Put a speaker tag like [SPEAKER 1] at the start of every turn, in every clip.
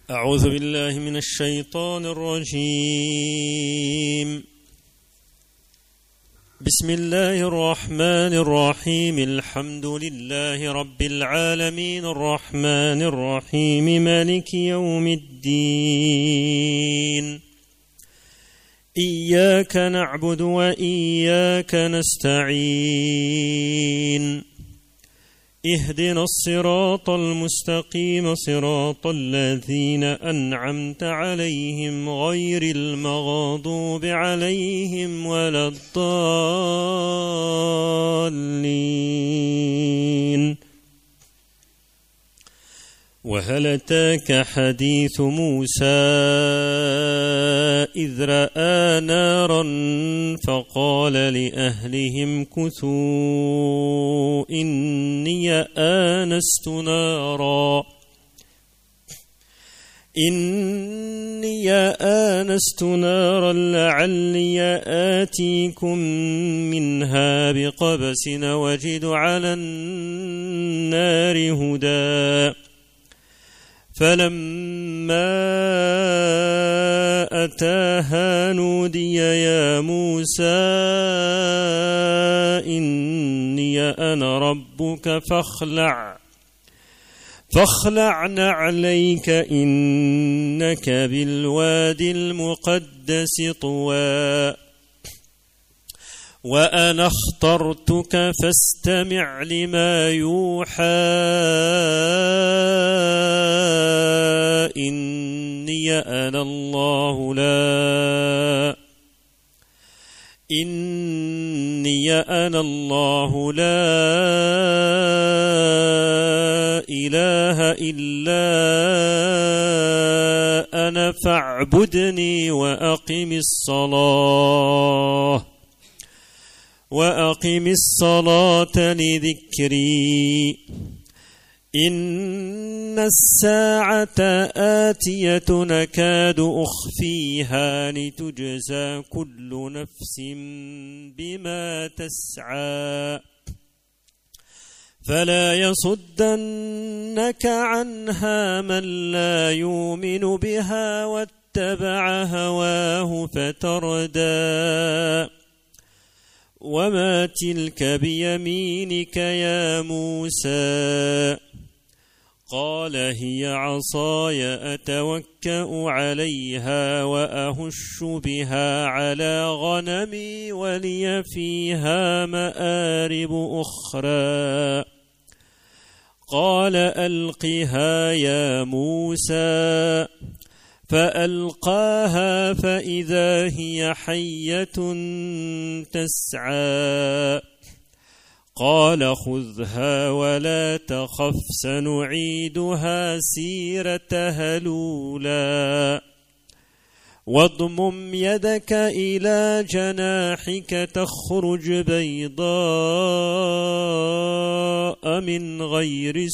[SPEAKER 1] أعوذ بالله من الشيطان الرجيم. بسم الله الرحمن الرحيم. الحمد لله رب العالمين الرحمن الرحيم مالك يوم الدين. إياك نعبد وإياك نستعين. اهدنا الصراط المستقيم صراط الذين أنعمت عليهم غير المغضوب عليهم ولا الضالين. وهل أتاك حديث موسى إذ رأى نارا فقال لأهلهم كثوا إني آنست نارا لعلي آتيكم منها بقبس وجد على النار هدى. فلما أتاها نودي يا موسى إني أنا ربك فاخلع نعليك إنك بالوادي المقدس طوى وأنا اخترتك فاستمع لما يوحى إني أنا الله لا إله إلا أنا فاعبدني وأقم الصلاة لذكري. إن الساعة آتية نكاد أخفيها لتجزى كل نفس بما تسعى فلا يصدنك عنها من لا يؤمن بها واتبع هواه فتردى. وما تلك بيمينك يا موسى؟ قال هي عصاي أتوكأ عليها وأهش بها على غنمي ولي فيها مآرب أخرى. قال ألقها يا موسى فألقاها فإذا هي حية تسعى. قال خذها ولا تخف سنعيدها سيرتها الأولى. واضمم يدك إلى جناحك تخرج بيضاء من غير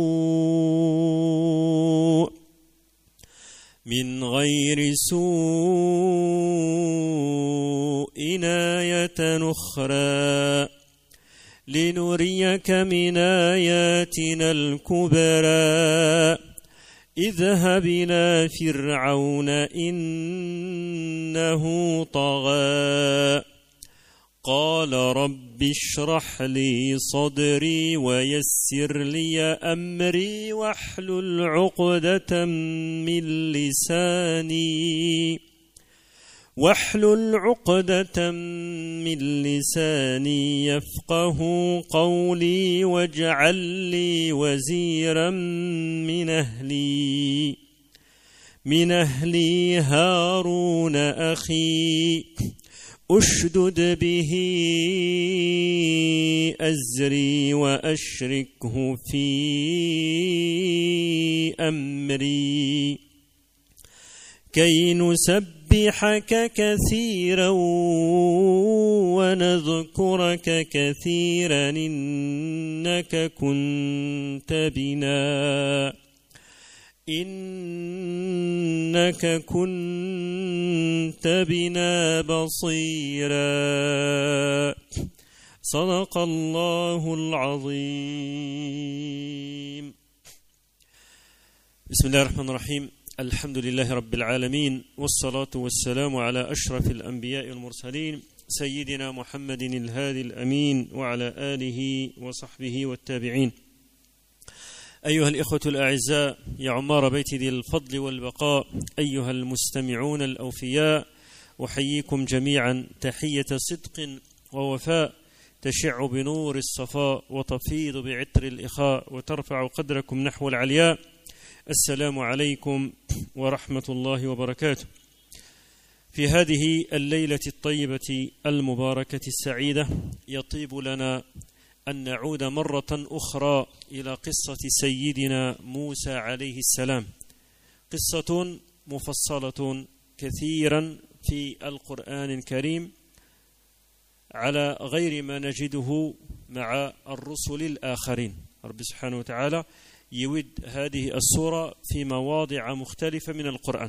[SPEAKER 1] سوء آية أخرى لنريك من آياتنا الكبرى. اذهب إلى فرعون إنه طغى. قال رب اشرح لي صدري ويسر لي أمري واحلل عقدة من لساني يفقه قولي واجعل لي وزيرا من أهلي هارون أخي أشدد به أزري وأشركه في أمري كي نسبحك كثيرا ونذكرك كثيرا إنك كنت بنا بصيرا. صدق الله العظيم. بسم الله الرحمن الرحيم. الحمد لله رب العالمين، والصلاة والسلام على أشرف الأنبياء والمرسلين سيدنا محمد الهادي الأمين وعلى آله وصحبه والتابعين. أيها الإخوة الأعزاء، يا عمار بيت ذي الفضل والبقاء، أيها المستمعون الأوفياء، أحييكم جميعا تحية صدق ووفاء تشع بنور الصفاء وتفيض بعطر الإخاء وترفع قدركم نحو العلياء. السلام عليكم ورحمة الله وبركاته. في هذه الليلة الطيبة المباركة السعيدة يطيب لنا أن نعود مرة أخرى إلى قصة سيدنا موسى عليه السلام، قصة مفصلة كثيرا في القرآن الكريم على غير ما نجده مع الرسل الآخرين. رب سبحانه وتعالى يود هذه السورة في مواضع مختلفة من القرآن،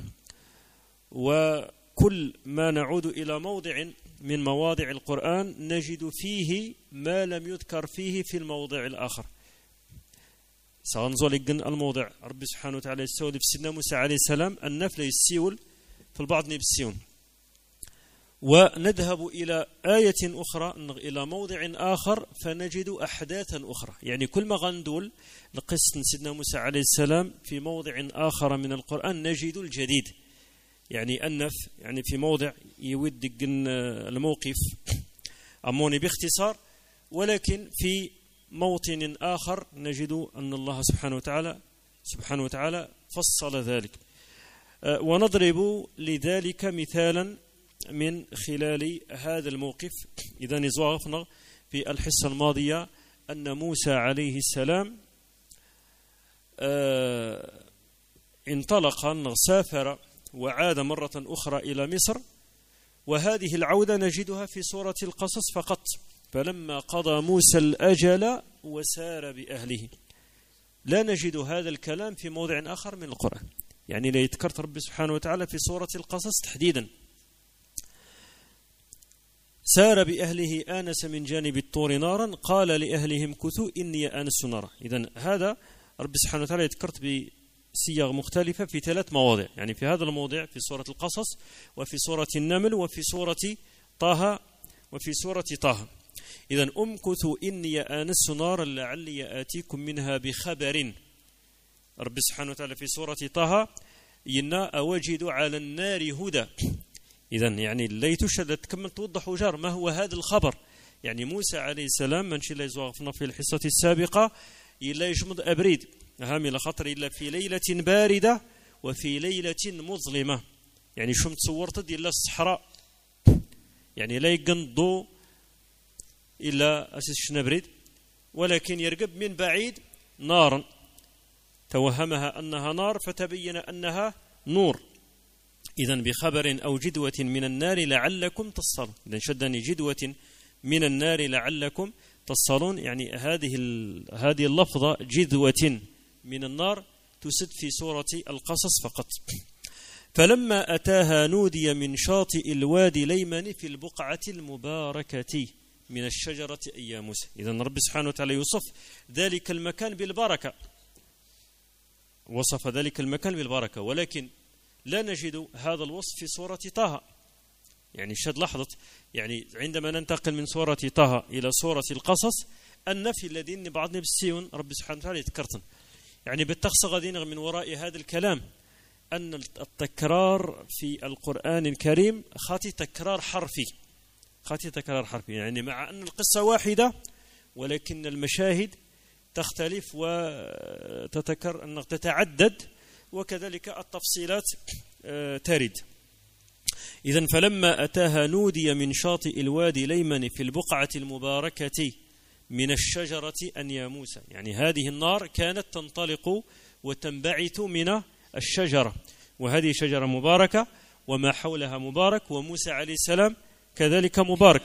[SPEAKER 1] وكل ما نعود إلى موضع من مواضع القرآن نجد فيه ما لم يذكر فيه في الموضع الآخر. سأنظر لقن الموضع رب سبحانه وتعالى يستولي في سيدنا موسى عليه السلام النفل يسيول في البعض نبسيون، ونذهب إلى آية أخرى إلى موضع آخر فنجد أحداثا أخرى. يعني كل ما غندول لقصة سيدنا موسى عليه السلام في موضع آخر من القرآن نجد الجديد. يعني النف يعني في موضع يود الموقف أموني باختصار، ولكن في موطن آخر نجد أن الله سبحانه وتعالى فصل ذلك. ونضرب لذلك مثالا من خلال هذا الموقف. إذا نزوغفنا في الحصة الماضية أن موسى عليه السلام انطلق سافر وعاد مرة أخرى إلى مصر، وهذه العودة نجدها في سورة القصص فقط. فلما قضى موسى الأجل وسار بأهله، لا نجد هذا الكلام في موضع آخر من القرآن. يعني لا يذكرت رب سبحانه وتعالى في سورة القصص تحديدا. سار بأهله آنس من جانب الطور نارا قال لأهلهم كثوا إني آنست نارا. إذن هذا رب سبحانه وتعالى يذكرت بصيغ مختلفة في 3 مواضع. يعني في هذا الموضع في سورة القصص، وفي سورة النمل، وفي سورة طه. إذن أمكثوا إني آنست نارا لعلي آتيكم منها بخبر. رب سبحانه وتعالى في سورة طه إنا أوجد على النار هدى. إذن يعني لا تشهد كما توضح وجار ما هو هذا الخبر. يعني موسى عليه السلام من شيء لا يزوغفنا في الحصة السابقة إلا يجمد أبريد هامل خطر إلا في ليلة باردة وفي ليلة مظلمة. يعني شو تصورت دي إلا الصحراء، يعني لا يقنضوا إلا أساس شنبريد، ولكن يرقب من بعيد نارا توهمها أنها نار فتبين أنها نور. إذن بخبر أو جدوة من النار لعلكم تصلون. إذن شدني جدوة من النار لعلكم تصلون. يعني هذه اللفظة جدوة من النار تسد في سورة القصص فقط. فلما أتاها نودي من شاطئ الوادي الأيمن في البقعة المباركة من الشجرة أي موسى. إذن رب سبحانه وتعالى يوصف ذلك المكان بالبركة، وصف ذلك المكان بالبركة، ولكن لا نجد هذا الوصف في سورة طه. يعني شد لحظة، يعني عندما ننتقل من سورة طه إلى سورة القصص النفي الذين بعضنا بالسيون رب سبحانه وتعالى يذكرتن. يعني بالتخص غادين من وراء هذا الكلام أن التكرار في القرآن الكريم خاطي تكرار حرفي. يعني مع أن القصة واحدة ولكن المشاهد تختلف وتتكرر أنها تتعدد، وكذلك التفصيلات ترد. إذن فلما أتاها نودي من شاطئ الوادي الأيمن في البقعة المباركة من الشجرة أن يا موسى. يعني هذه النار كانت تنطلق وتنبعث من الشجرة، وهذه شجرة مباركة وما حولها مبارك، وموسى عليه السلام كذلك مبارك.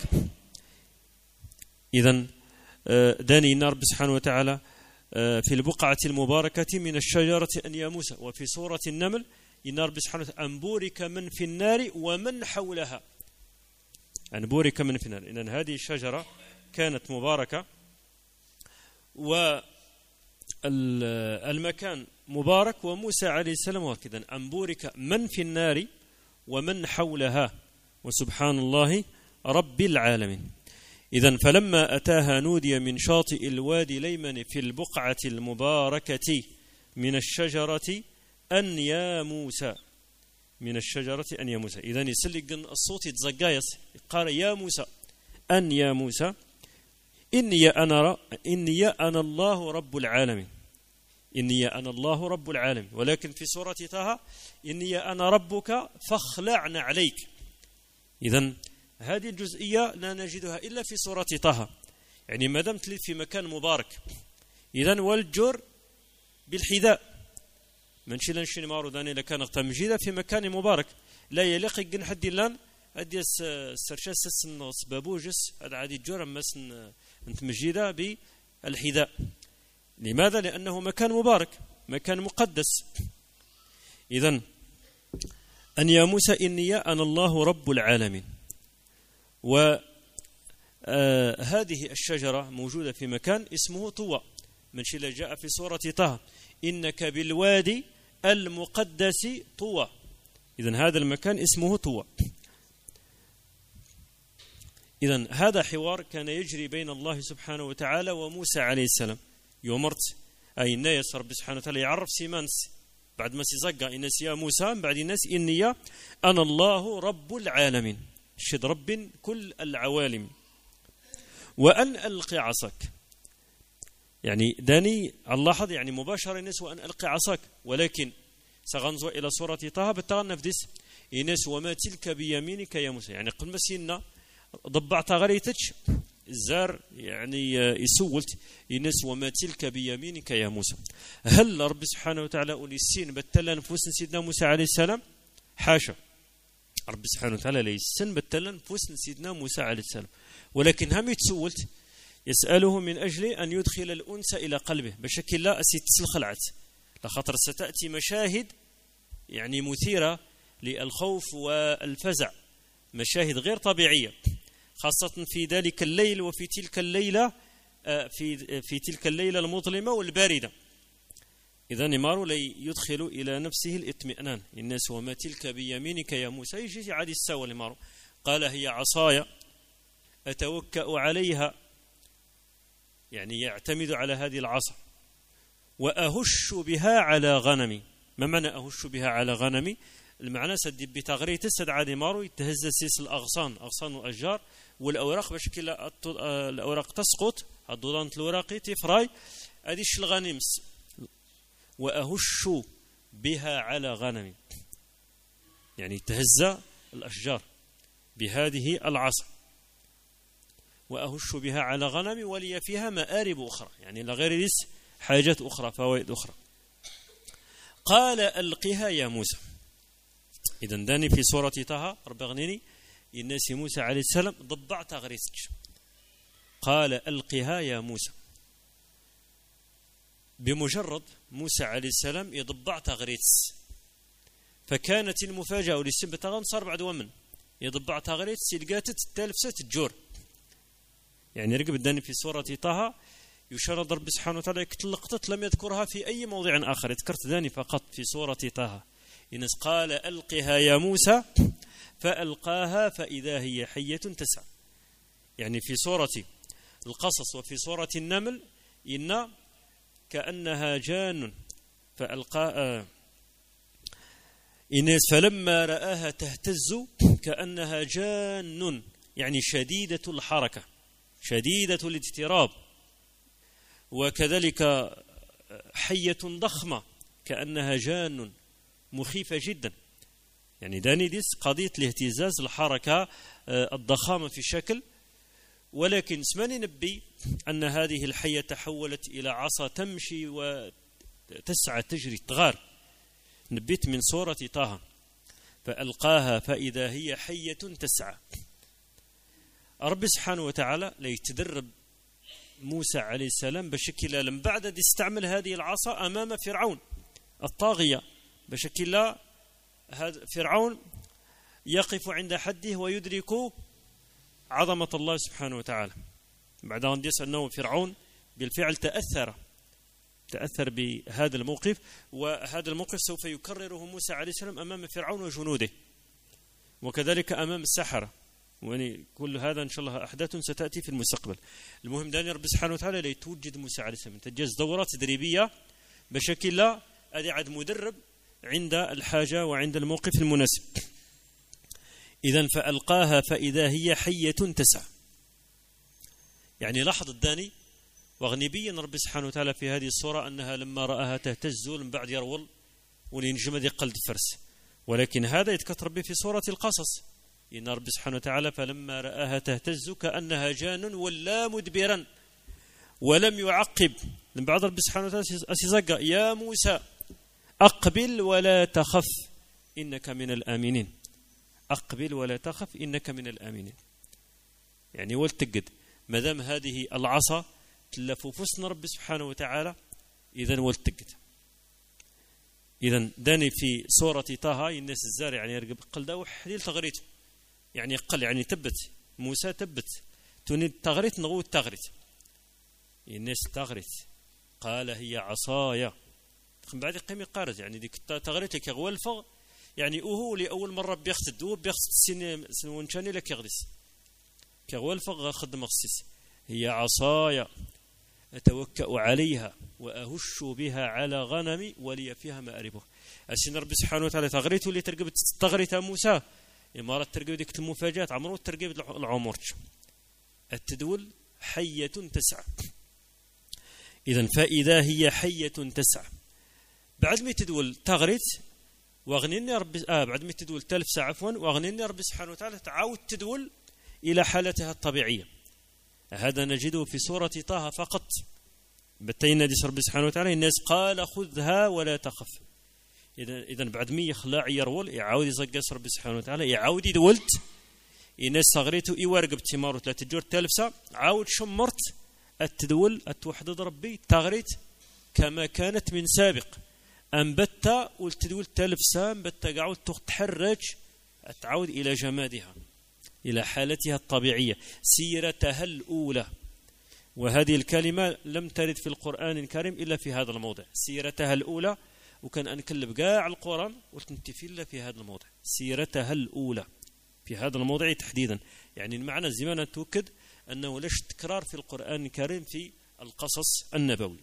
[SPEAKER 1] إذن داني النار سبحانه وتعالى في البقعة المباركة من الشجرة أن يا موسى. وفي سورة النمل إن رب سبحانه وتعالى أن بورك من في النار ومن حولها. أن بورك من في النار. إذن هذه الشجرة كانت مباركة والمكان مبارك، وموسى عليه السلام هكذا أن بورك من في النار ومن حولها وسبحان الله رب العالمين. إذن فلما أتاها نودي من شاطئ الوادي الأيمن في البقعة المباركة من الشجرة أن يا موسى، من الشجرة أن يا موسى. إذن يسلق الصوت يتزقايس قال يا موسى، أن يا موسى إني أنا الله رب العالمين، إني أنا الله رب العالمين. ولكن في سورة طه إني أنا ربك فاخلع عليك. إذن هذه الجزئية لا نجدها إلا في سورة طه، يعني ما دام تلد في مكان مبارك. إذن والجر بالحذاء منشي لنشي مارو داني لكان تمجيدا في مكان مبارك لا يليق جن حد لان أدي السرشاس سن سبابوجس هذا عادي الجر مسن أنت مجيدا بالحذاء. لماذا؟ لأنه مكان مبارك، مكان مقدس. إذن أن يا موسى إني أنا الله رب العالمين. وهذه الشجرة موجودة في مكان اسمه طوى، من شيء جاء في سورة طه إنك بالوادي المقدس طوى. إذن هذا المكان اسمه طوى. إذن هذا حوار كان يجري بين الله سبحانه وتعالى وموسى عليه السلام. يومرت أي الناس رب سبحانه وتعالى يعرف سيمانس بعد ما سيزقى إنس يا موسى بعد الناس إني أنا الله رب العالمين، شد رب كل العوالم. وأن ألقي عصاك، يعني داني اللاحظ يعني مباشرة الناس وأن ألقي عصاك، ولكن سغنزو إلى سورة طه بالتغنف ديس إنس وما تلك بيمينك يا موسى، يعني قل مسينا ضبعت غريتش الزار يعني يسولت إنس وما تلك بيمينك يا موسى. هل رب سبحانه وتعالى أولي السين بتلا نفوس سيدنا موسى عليه السلام؟ حاشا، رب سبحانه وتعالى ليسن بتلا نفوس سيدنا موسى عليه السلام، ولكن هم يتسولت يسأله من أجل أن يدخل الأنس إلى قلبه بشكل لا أسيتسل خلعت، لخاطر ستأتي مشاهد يعني مثيرة للخوف والفزع، مشاهد غير طبيعية، خاصة في ذلك الليل وفي تلك الليلة في تلك الليلة المظلمة والباردة. إذا نمار لي يدخل إلى نفسه الاطمئنان. الناس وما تلك بيمينك يا موسى، يجي عادي السوى نمار قال هي عصاي أتوكأ عليها، يعني يعتمد على هذه العصا، وأهش بها على غنمي. ما معنى أهش بها على غنمي؟ المعنى سد بتغريت السد عادي مارو يتهز سيس الأغصان، أغصان الأشجار والأوراق بشكل الأوراق تسقط، الضلان الأوراقي تفراي أديش الغنمس. وأهش بها على غنمي، يعني تهز الأشجار بهذه العصا. وأهش بها على غنمي ولي فيها مآرب أخرى، يعني لغير لس حاجات أخرى، فوائد أخرى. قال ألقها يا موسى. إذن داني في سورة طه رب غنيني الناس موسى عليه السلام ضبعت غريسك. قال ألقها يا موسى، بمجرد موسى عليه السلام يضبعت غريس، فكانت المفاجأة للسبتغان صار بعد ومن يضبعت غريس سلقاتت التالفسة الجور. يعني رقب الداني في سورة طه يشرد رب سبحانه وتعالى لقطة لم يذكرها في أي موضع آخر، ذكرت ذاني فقط في سورة طه. إنس قال ألقها يا موسى فألقاها فإذا هي حية تسعى. يعني في سورة القصص وفي سورة النمل إن كأنها جان فألقاها إنس فلما رآها تهتز كأنها جان، يعني شديدة الحركة شديدة الاضطراب. وكذلك حية ضخمة كأنها جان مخيفة جدا. يعني داني ديس قضية الاهتزاز، الحركة، الضخامة في الشكل. ولكن اسمني نبي أن هذه الحية تحولت إلى عصا تمشي وتسعى تجري تغار. نبيت من سورة طه فألقاها فإذا هي حية تسعى. رب سبحانه وتعالى ليتدرب موسى عليه السلام بشكل لم بعد يستعمل هذه العصا أمام فرعون الطاغية، بشكل هذا فرعون يقف عند حده ويدرك عظمة الله سبحانه وتعالى. بعد أن يسأل أنه فرعون بالفعل تأثر بهذا الموقف، وهذا الموقف سوف يكرره موسى عليه السلام أمام فرعون وجنوده، وكذلك أمام السحرة، يعني كل هذا إن شاء الله أحداث ستأتي في المستقبل. المهم داني رب سبحانه وتعالى ليتوجد موسى عليه السلام تجاز دورات تدريبية بشكل لا أدعد مدرب عند الحاجة وعند الموقف المناسب. إذن فألقاها فإذا هي حية تسعى. يعني لاحظ الداني وغنبيا رب سبحانه وتعالى في هذه الصورة أنها لما رآها تهتز من بعد يرول ولينجمد قلد فرس، ولكن هذا يتكثر به في سورة القصص، إن رب سبحانه وتعالى فلما رآها تهتز كأنها جان ولا مدبرا ولم يعقب. من بعد رب سبحانه وتعالى أسيزق يا موسى أقبل ولا تخف إنك من الآمنين، أقبل ولا تخف إنك من الآمنين. يعني والتقد مدام هذه العصا تلف فسن رب سبحانه وتعالى إذن والتقد. إذن داني في سورة طه الناس الزارع يعني يرقب قل دا وحديل تغريت، يعني قل يعني تبت موسى تبت تنيد تغريت نغو تغريت الناس تغريت قال هي عصايا بعد قيمي قارز يعني ديك تغريت لك غوال فغ يعني هو لأول مرة بيخسد هو بيخسد سن ونشاني لك يغرس كغوال فغ خدم مخصيص هي عصايا أتوكأ عليها وأهش بها على غنمي ولي فيها مآربه. السين رب سبحانه وتعالى تغريته اللي ترقب تغريتها موسى إمارة ترقب ديك المفاجآت عمرو ترقب العمرج التدول حية تسعى. إذن فإذا هي حية تسعى بعد ما تدول تغريت واغنيني رب بعد ما تدول تلف ساعة عفوا واغنيني رب سبحانه وتعالى تعاود تدول إلى حالتها الطبيعية. هذا نجده في سورة طه فقط. بتينا دي رب سبحانه وتعالى الناس قال خذها ولا تخف. إذن بعد ما يخلع يرول يعاود يزقس رب سبحانه وتعالى يعاود يدولت الناس صغريته إيوارق بتمارو 3 جور تلفسة عاود شمرت التدول التوحد ربي تغريت كما كانت من سابق أنبت والتدول تلفسة أنبت قاعد تحرج تعود إلى جمادها إلى حالتها الطبيعية سيرتها الأولى. وهذه الكلمة لم ترد في القرآن الكريم إلا في هذا الموضع سيرتها الأولى، وكان أنكلب قاع القرآن وتنتفي إلا في هذا الموضع سيرتها الأولى في هذا الموضع تحديدا. يعني المعنى زمانا تؤكد أنه ليش تكرار في القرآن الكريم في القصص النبوي.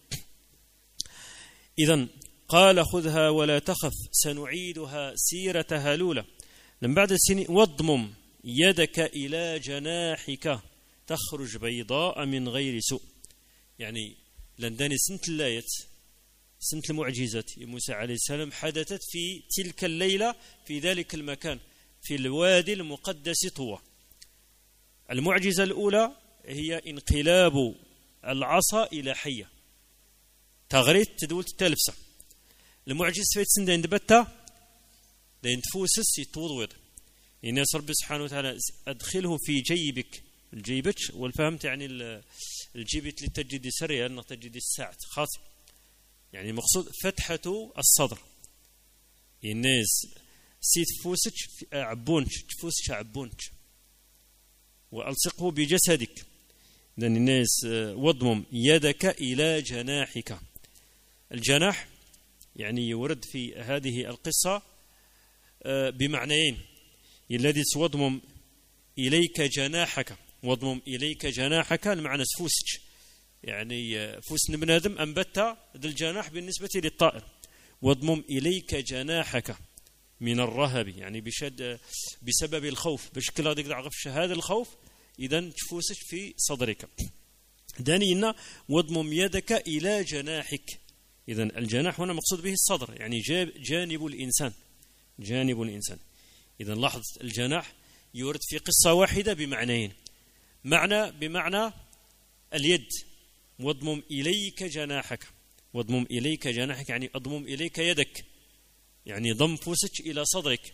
[SPEAKER 1] إذن قال خذها ولا تخف سنعيدها سيرتها الأولى. من بعد السنين واضمم يدك إلى جناحك تخرج بيضاء من غير سوء. يعني لنداني سنة اللاية سنة المعجزة موسى عليه السلام حدثت في تلك الليلة في ذلك المكان في الوادي المقدس طوى. المعجزة الأولى هي انقلاب العصا إلى حية تغريت تدول تلفسة. المعجزة فيت سنة اندبتها لين تفوسس يتوضوض الناس رب سبحانه وتعالى أدخله في جيبك الجيبك والفهمت يعني الجيبت للتجديد سريع أنه تجديد الساعة خاص يعني مقصود فتحة الصدر الناس سيت فوسك عبونك تفوسك عبونك وألصقه بجسدك. لأن الناس واضمم يدك إلى جناحك. الجناح يعني يورد في هذه القصة بمعنيين الذي واضمم إليك جناحك واضمم إليك جناحك المعنى فوسك يعني فوس ابن آدم أنبت ذا الجناح بالنسبة للطائر واضمم إليك جناحك من الرهب يعني بسبب الخوف بشكل هذا يقدر عرف هذا الخوف إذن تفوسك في صدرك. دانينا واضمم يدك إلى جناحك. إذن الجناح هنا مقصود به الصدر يعني جانب الإنسان جانب الإنسان. إذن لاحظ الجناح يورد في قصة واحدة بمعنيين. معنى بمعنى اليد واضمم إليك جناحك واضمم إليك جناحك يعني أضمم إليك يدك يعني ضم فوسك إلى صدرك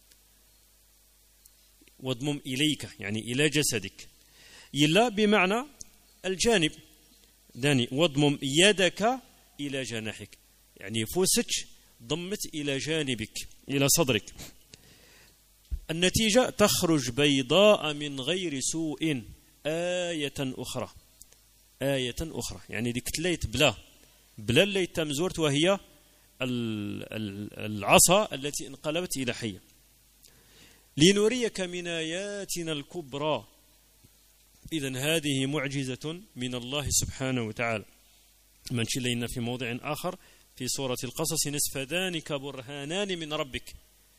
[SPEAKER 1] واضمم إليك يعني إلى جسدك. يلا بمعنى الجانب داني واضمم يدك إلى جناحك يعني فوسك ضمت إلى جانبك إلى صدرك. النتيجة تخرج بيضاء من غير سوء آية أخرى يعني ديك تليت بلا بلا اللي تمزورت، وهي العصا التي انقلبت إلى حية. لنريك من آياتنا الكبرى. إذن هذه معجزة من الله سبحانه وتعالى. من شلينا في موضع آخر في سورة القصص فذانك برهانان من ربك.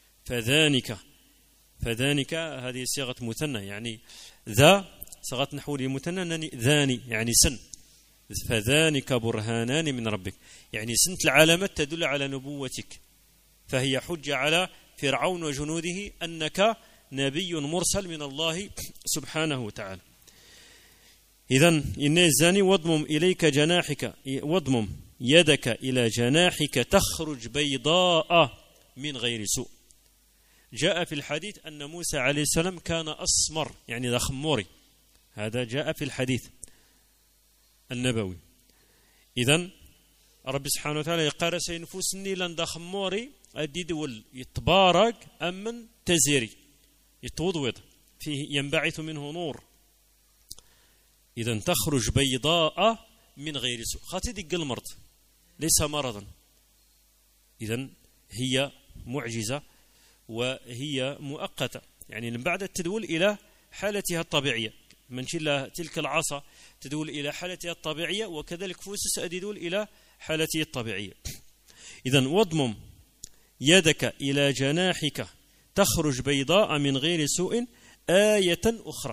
[SPEAKER 1] فذانك هذه صيغة مثنى، يعني ذا صيغة نحو لمثنى، ذاني يعني سن. فذانك برهانان من ربك، يعني سنت العلامات تدل على نبوتك، فهي حجة على فرعون وجنوده أنك نبي مرسل من الله سبحانه وتعالى. إذن إن الزاني واضمم إليك جناحك، واضمم يدك إلى جناحك تخرج بيضاء من غير سوء. جاء في الحديث أن موسى عليه السلام كان أسمر، يعني ذا خموري، هذا جاء في الحديث النبوي. إذن رب سبحانه وتعالى يقال سينفسني لن ذا خموري أدي دول يتبارك أمن تزيري يتوضوض فيه ينبعث منه نور. إذن تخرج بيضاء من غير سوء، خاطي دق المرض ليس مرضا. إذن هي معجزة وهي مؤقتة، يعني من بعد تدول إلى حالتها الطبيعية. من شل تلك العصا تدول إلى حالتها الطبيعية، وكذلك فوسس أدول إلى حالته الطبيعية. إذن واضمم يدك إلى جناحك تخرج بيضاء من غير سوء آية أخرى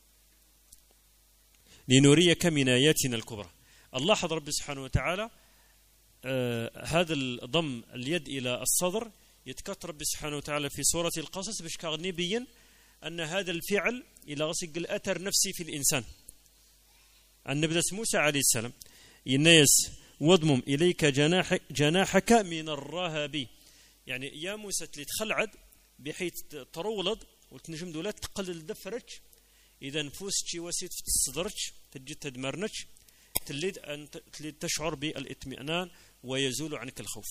[SPEAKER 1] لنريك من آياتنا الكبرى. الله حضر رب سبحانه وتعالى هذا الضم اليد إلى الصدر يتكتر رب سبحانه وتعالى في سورة القصص باش كاغني بين أن هذا الفعل إلى غسق الأثر نفسي في الإنسان. النبي موسى عليه السلام الناس واضمم إليك جناحك من الرهب، يعني يا موسى تخلعد بحيث ترولد وتنجم دولات تقلل دفرك. إذا نفوسك وسيت في الصدرك تجد تدمرنك، تليد أن تشعر بالاطمئنان ويزول عنك الخوف.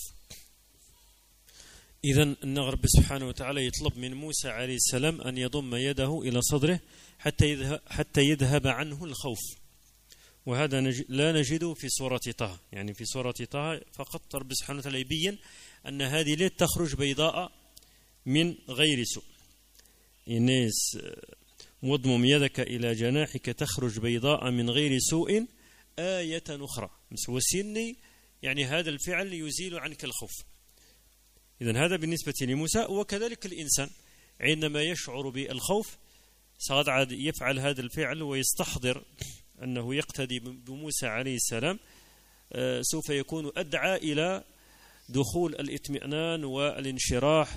[SPEAKER 1] إذا أن رب سبحانه وتعالى يطلب من موسى عليه السلام أن يضم يده إلى صدره حتى يذهب عنه الخوف، وهذا لا نجده في سورة طه. يعني في سورة طه فقط رب سبحانه وتعالى يبين أن هذه اليد تخرج بيضاء من غير سوء. الناس واضمم يدك إلى جناحك تخرج بيضاء من غير سوء آية أخرى مسوسيني، يعني هذا الفعل يزيل عنك الخوف. إذن هذا بالنسبة لموسى. وكذلك الإنسان عندما يشعر بالخوف سأعد يفعل هذا الفعل ويستحضر أنه يقتدي بموسى عليه السلام، سوف يكون أدعى إلى دخول الاطمئنان والانشراح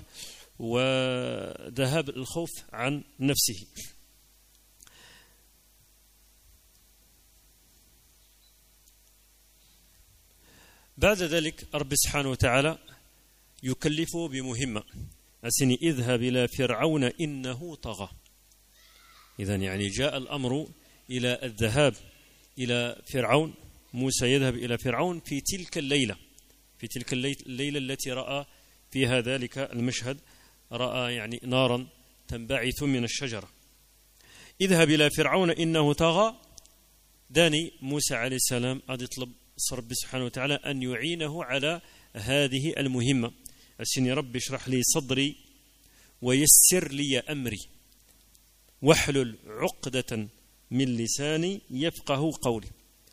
[SPEAKER 1] وذهاب الخوف عن نفسه. بعد ذلك رب سبحانه وتعالى يكلفه بمهمة، أسني اذهب إلى فرعون إنه طغى. إذن يعني جاء الأمر إلى الذهاب إلى فرعون. موسى يذهب إلى فرعون في تلك الليلة التي رأى فيها ذلك المشهد، رأى يعني نارا تنبعث من الشجرة. اذهب إلى فرعون إنه طغى. داني موسى عليه السلام يطلب رب سبحانه وتعالى أن يعينه على هذه المهمة. أسني رب اشرح لي صدري ويسر لي أمري واحلل عقدة من لساني يفقه قولي.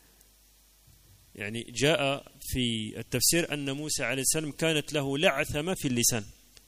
[SPEAKER 1] يعني جاء في التفسير أن موسى عليه السلام كانت له لعثمة في اللسان،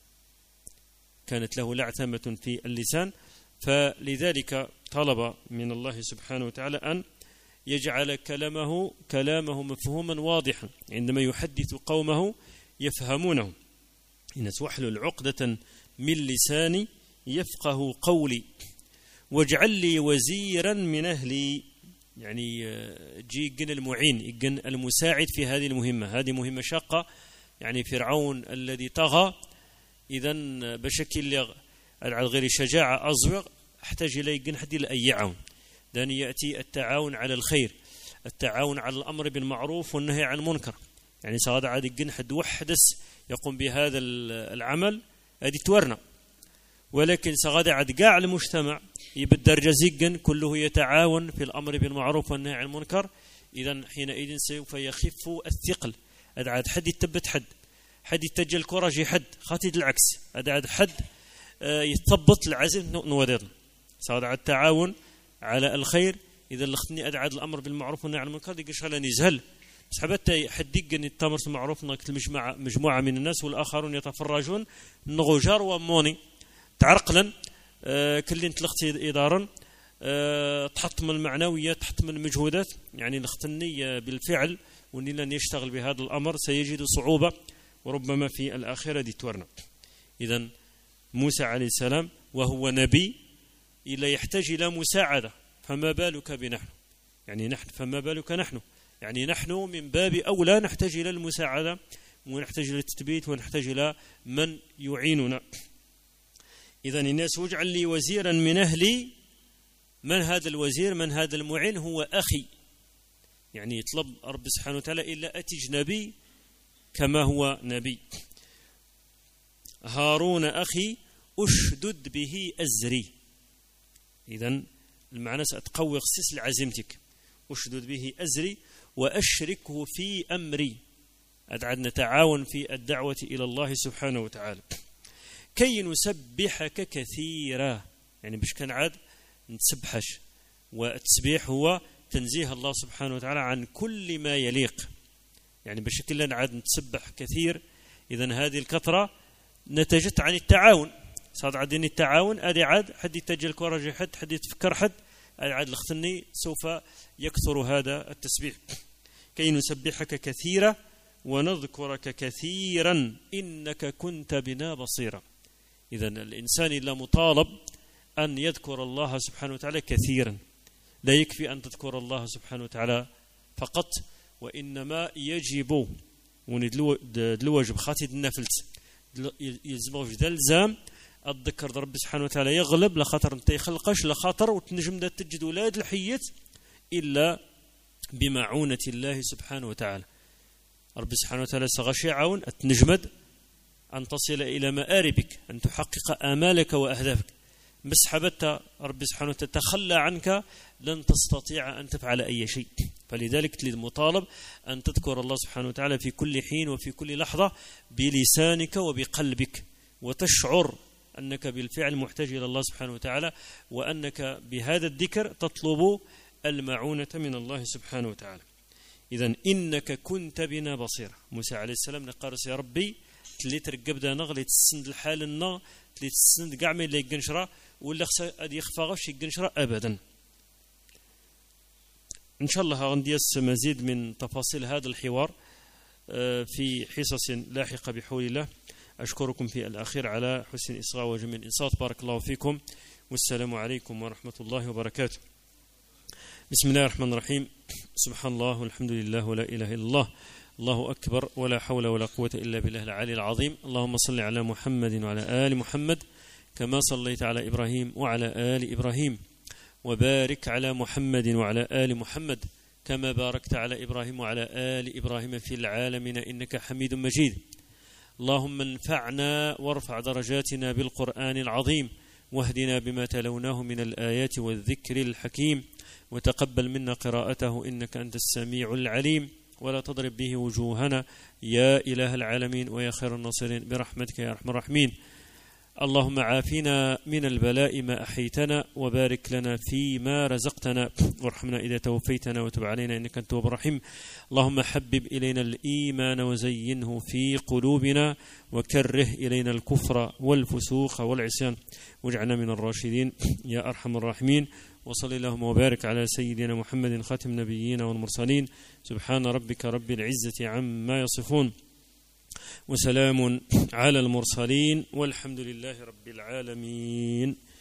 [SPEAKER 1] في اللسان، فلذلك طلب من الله سبحانه وتعالى أن يجعل كلامه مفهوما واضحا عندما يحدث قومه يفهمونه. إن واحلل عقدة من لساني يفقه قولي واجعل لي وزيرا من أهلي. يعني جي جن المعين، جن المساعد في هذه المهمة. هذه مهمة شاقة، يعني فرعون الذي طغى، إذن بشكل على غير شجاعة أزوغ، أحتاج إليه جن حد أي عون. داني يأتي التعاون على الخير، التعاون على الأمر بالمعروف والنهي عن المنكر. يعني صاد عاد الجن حد وحدث يقوم بهذا العمل هذه تورنا، ولكن صاد عاد قاع المجتمع يبدر جزيجا كله يتعاون في الأمر بالمعروف والنهي عن المنكر. إذا حينئذ سوف يخف الثقل. أدعاد حد يتبت حد يتجل كورجي حد خاطد العكس أدعاد حد يتثبط العزم نودر صار التعاون على الخير. إذا لختني أدعاد الأمر بالمعروف والنهي عن المنكر ديك شغلة نزهل بس حبت حديق أن التمر المعروف نقت مجموعة من الناس والآخرون يتفرجون نغجر وموني تعرقلا كلين تلختي إدارا تحطم المعنويات تحطم المجهودات يعني لختني بالفعل وإن لن يشتغل بهذا الأمر سيجد صعوبة وربما في الآخرة دي تورنا. إذن موسى عليه السلام وهو نبي إلا يحتاج إلى مساعدة فما بالك بنحن يعني نحن فما بالك نحن يعني نحن من باب أولى نحتاج إلى المساعدة ونحتاج إلى التثبيت ونحتاج إلى من يعيننا. إذن الناس واجعل لي وزيرا من أهلي. من هذا الوزير من هذا المعين؟ هو أخي يعني يطلب رب سبحانه وتعالى إلا أتج نبي كما هو نبي. هارون أخي أشدد به أزري. إذن المعنى سأتقوي خصيص لعزيمتك أشدد به أزري وأشركه في أمري. أدعى نتعاون في الدعوة إلى الله سبحانه وتعالى كي نسبحك كثيرا يعني باش كان عاد نتسبحش. والتسبيح هو تنزيه الله سبحانه وتعالى عن كل ما يليق يعني بشكل لنا عاد نتسبح كثير. إذن هذه الكثرة نتجت عن التعاون صاد عادين التعاون أدي عاد حد يتجل كورجي حد يتفكر حد عاد لختني سوف يكثر هذا التسبيح. كي نسبحك كثيرا ونذكرك كثيرا إنك كنت بنا بصيرا. إذن الإنسان لا مطالب أن يذكر الله سبحانه وتعالى كثيرا لا يكفي أن تذكر الله سبحانه وتعالى فقط وإنما يجب ونواجب خاطي النفلت يلزم في الزام الذكر رب سبحانه وتعالى يغلب لخاطر انت يخلقش لخاطر وتنجم دا تجد ولاد الحية إلا بمعونة الله سبحانه وتعالى. رب سبحانه وتعالى سغشي عون التنجمد أن تصل إلى مآربك أن تحقق آمالك وأهدافك. بس حبت رب سبحانه وتعالى تخلى عنك لن تستطيع أن تفعل أي شيء. فلذلك تريد مطالب أن تذكر الله سبحانه وتعالى في كل حين وفي كل لحظة بلسانك وبقلبك وتشعر أنك بالفعل محتاج إلى الله سبحانه وتعالى وأنك بهذا الذكر تطلب المعونة من الله سبحانه وتعالى. إذن إنك كنت بنا بصيرا. موسى عليه السلام نقارس يا ربي تلي ترقبدا نغلي تسند الحال النا تلي تسند قاع من اللي يقنشرا ولا خصها أدي يخفاغش يقنشرا أبدا. إن شاء الله غنديس مزيد من تفاصيل هذا الحوار في حصص لاحقة بحول الله. أشكركم في الأخير على حسن الإصغاء وجميل الإنصات. بارك الله فيكم والسلام عليكم ورحمة الله وبركاته. بسم الله الرحمن الرحيم. سبحان الله والحمد لله ولا إله إلا الله الله أكبر ولا حول ولا قوة إلا بالله العلي العظيم. اللهم صل على محمد وعلى آل محمد كما صليت على إبراهيم وعلى آل إبراهيم وبارك على محمد وعلى آل محمد كما باركت على إبراهيم وعلى آل إبراهيم في العالمين إنك حميد مجيد. اللهم انفعنا وارفع درجاتنا بالقرآن العظيم واهدنا بما تلوناه من الآيات والذكر الحكيم وتقبل منا قراءته إنك أنت السميع العليم ولا تضرب به وجوهنا يا إله العالمين ويا خير الناصرين برحمتك يا أرحم الراحمين. اللهم عافنا من البلاء ما أحيتنا وبارك لنا فيما رزقتنا وارحمنا إذا توفيتنا وتب علينا إنك أنت التواب الرحيم. اللهم حبب إلينا الإيمان وزينه في قلوبنا وكره إلينا الكفر والفسوق والعصيان واجعلنا من الراشدين يا أرحم الراحمين. وصلى اللهم وبارك على سيدنا محمد خاتم النبيين والمرسلين. سبحان ربك رب العزة عما يصفون وسلام على المرسلين والحمد لله رب العالمين.